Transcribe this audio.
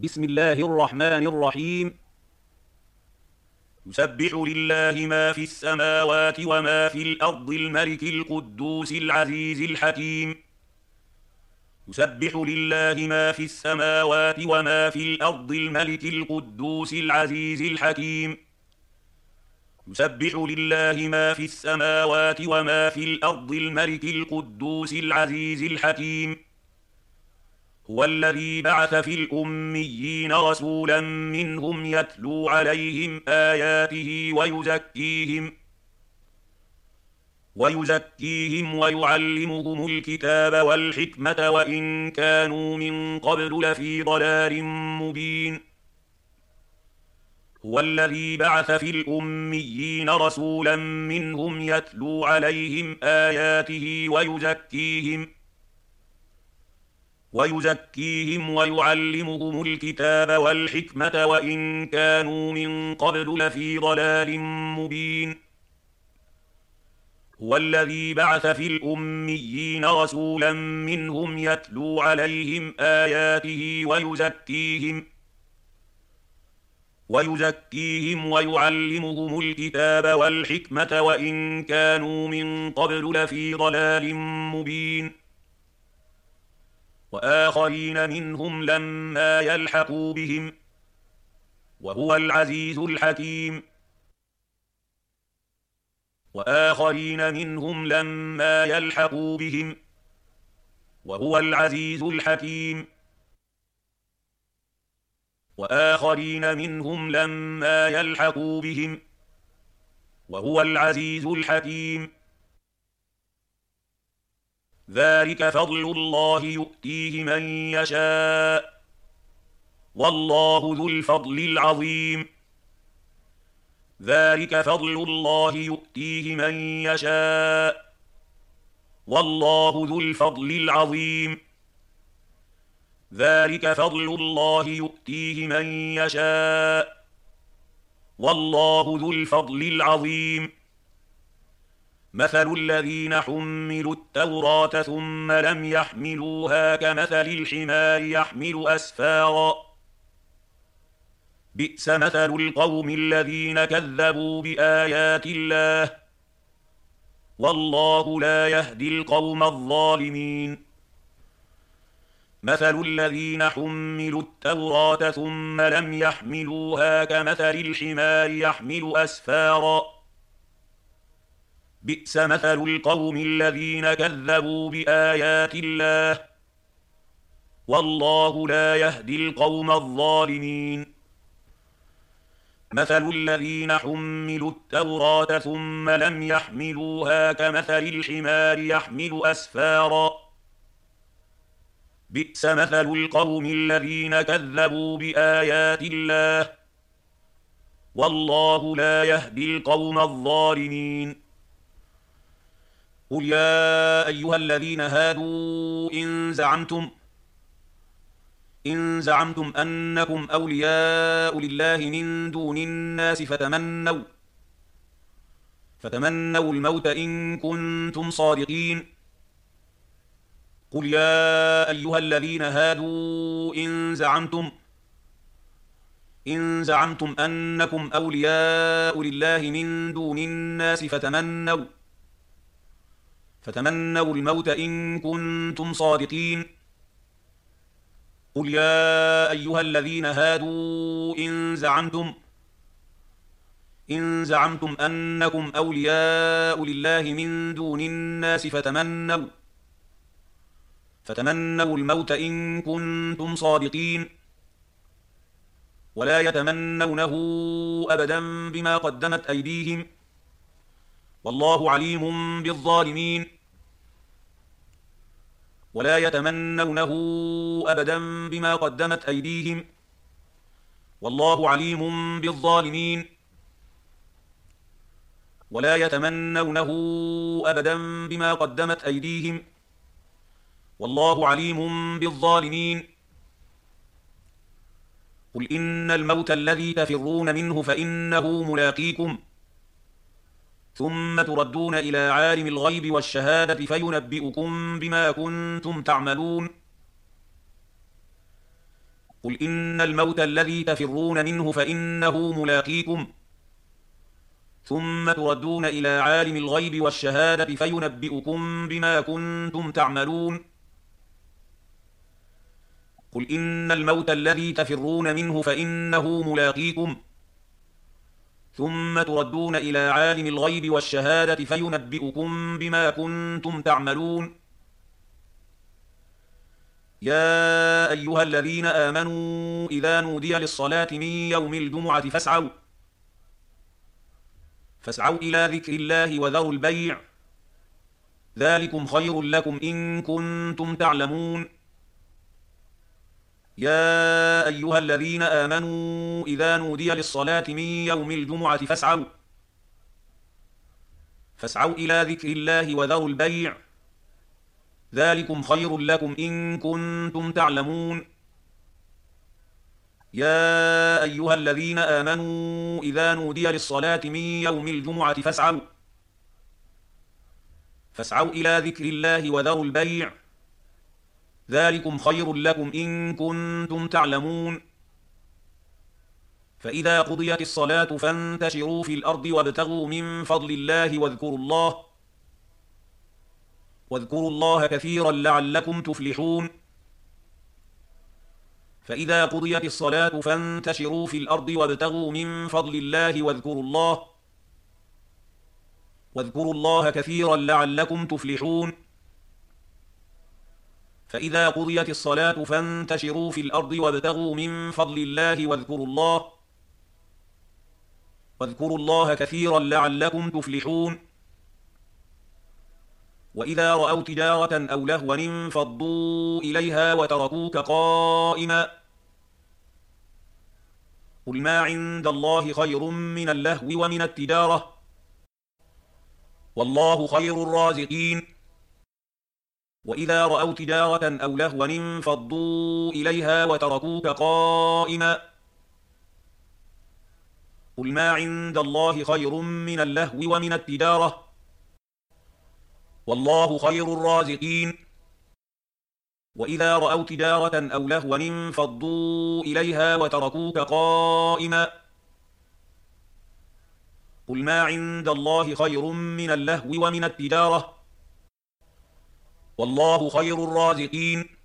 بسم الله الرحمن الرحيم. يسبح لله ما في السماوات وما في الأرض الملك القدوس العزيز الحكيم. يسبح لله ما في السماوات وما في الأرض الملك القدوس العزيز الحكيم. يسبح لله ما في السماوات وما في الأرض الملك القدوس العزيز الحكيم. هو الذي بعث في الأميين رسولا منهم يتلو عليهم آياته ويزكيهم ويعلمهم الكتاب والحكمة وإن كانوا من قبل لفي ضلال مبين. هو الذي بعث في الأميين رسولا منهم يتلو عليهم آياته ويزكيهم ويعلمهم الكتاب والحكمة وإن كانوا من قبل لفي ضلال مبين. هو الذي بعث في الأميين رسولا منهم يتلو عليهم آياته ويزكيهم ويعلمهم الكتاب والحكمة وإن كانوا من قبل لفي ضلال مبين. وآخرين منهم لما يلحقوا بهم وهو العزيز الحكيم. وآخرين منهم لما يلحقوا بهم وهو العزيز الحكيم. وآخرين منهم لما يلحقوا بهم وهو العزيز الحكيم. ذلك فضل الله يؤتيه من يشاء والله ذو الفضل العظيم. ذلك فضل الله يؤتيه من يشاء والله ذو الفضل العظيم. ذلك فضل الله يؤتيه من يشاء والله ذو الفضل العظيم. مثل الذين حملوا التوراة ثم لم يحملوها كمثل الحمار يحمل أسفارا. بئس مثل القوم الذين كذبوا بآيات الله والله لا يهدي القوم الظالمين. مثل الذين حملوا التوراة ثم لم يحملوها كمثل الحمار يحمل أسفارا. بئس مثل القوم الذين كذبوا بآيات الله والله لا يهدي القوم الظالمين. مثل الذين حملوا التوراة ثم لم يحملوها كمثل الحمار يحمل أسفارا. بئس مثل القوم الذين كذبوا بآيات الله والله لا يهدي القوم الظالمين. قل يا أيها الذين هادوا إن زعمتم أنكم أولياء لله من دون الناس فتمنوا الموت إن كنتم صادقين. قل يا أيها الذين هادوا إن زعمتم أنكم أولياء لله من دون الناس فتمنوا الموت إن كنتم صادقين. قل يا أيها الذين هادوا إن زعمتم أنكم أولياء لله من دون الناس فتمنوا الموت إن كنتم صادقين. ولا يتمنونه أبدا بما قدمت أيديهم والله عليم بالظالمين. ولا يتمنونه أبدا بما قدمت أيديهم والله عليم بالظالمين. ولا يتمنونه أبدا بما قدمت أيديهم والله عليم بالظالمين. قل إن الموت الذي تفرون منه فإنه ملاقيكم ثم تردون إلى عالم الغيب والشهادة فينبئكم بما كنتم تعملون. قل إن الموت الذي تفرون منه فإنه ملاقيكم ثم تردون إلى عالم الغيب والشهادة فينبئكم بما كنتم تعملون قل إن الموت الذي تفرون منه فإنه ملاقيكم ثم تردون إلى عالم الغيب والشهادة فينبئكم بما كنتم تعملون يا أيها الذين آمنوا إذا نودي للصلاة من يوم الجمعة فاسعوا إلى ذكر الله وذروا البيع ذلكم خير لكم إن كنتم تعلمون يا أيها الذين آمنوا إذا نودي للصلاة من يوم الجمعة فاسعوا إلى ذكر الله وذروا البيع ذلكم خير لكم إن كنتم تعلمون يا أيها الذين آمنوا إذا نودي للصلاة من يوم الجمعة فاسعوا إلى ذكر الله وذروا البيع ذلكم خير لكم إن كنتم تعلمون فإذا قضيت الصلاة فانتشروا في الأرض وابتغوا من فضل الله واذكروا الله كثيرا لعلكم تفلحون فإذا قضيت الصلاة فانتشروا في الأرض وابتغوا من فضل الله واذكروا الله كثيرا لعلكم تفلحون فإذا قضيت الصلاة فانتشروا في الأرض وابتغوا من فضل الله واذكروا الله كثيرا لعلكم تفلحون وإذا رأوا تجارة أو لهوا انفضوا إليها وتركوك قائما قل ما عند الله خير من اللهو ومن التجارة والله خير الرازقين وإذا رأوا تجارة أو لهوا انفضوا إليها وتركوك قائما قل ما عند الله خير من اللهو ومن التجارة والله خير الرازقين وإذا رأوا تجارة أو لهوا انفضوا إليها وتركوك قائما قل ما عند الله خير من اللهو ومن التجارة والله خير الرازقين وإذا رأوا تجارة أو لهوا انفضوا إليها وتركوك قائما قل ما عند الله خير من اللهو ومن التجارة والله خير الرازقين وإذا رأوا تجارة أو لهوا انفضوا إليها وتركوك قائما قل ما عند الله خير من اللهو ومن التجارة والله خير الرازقين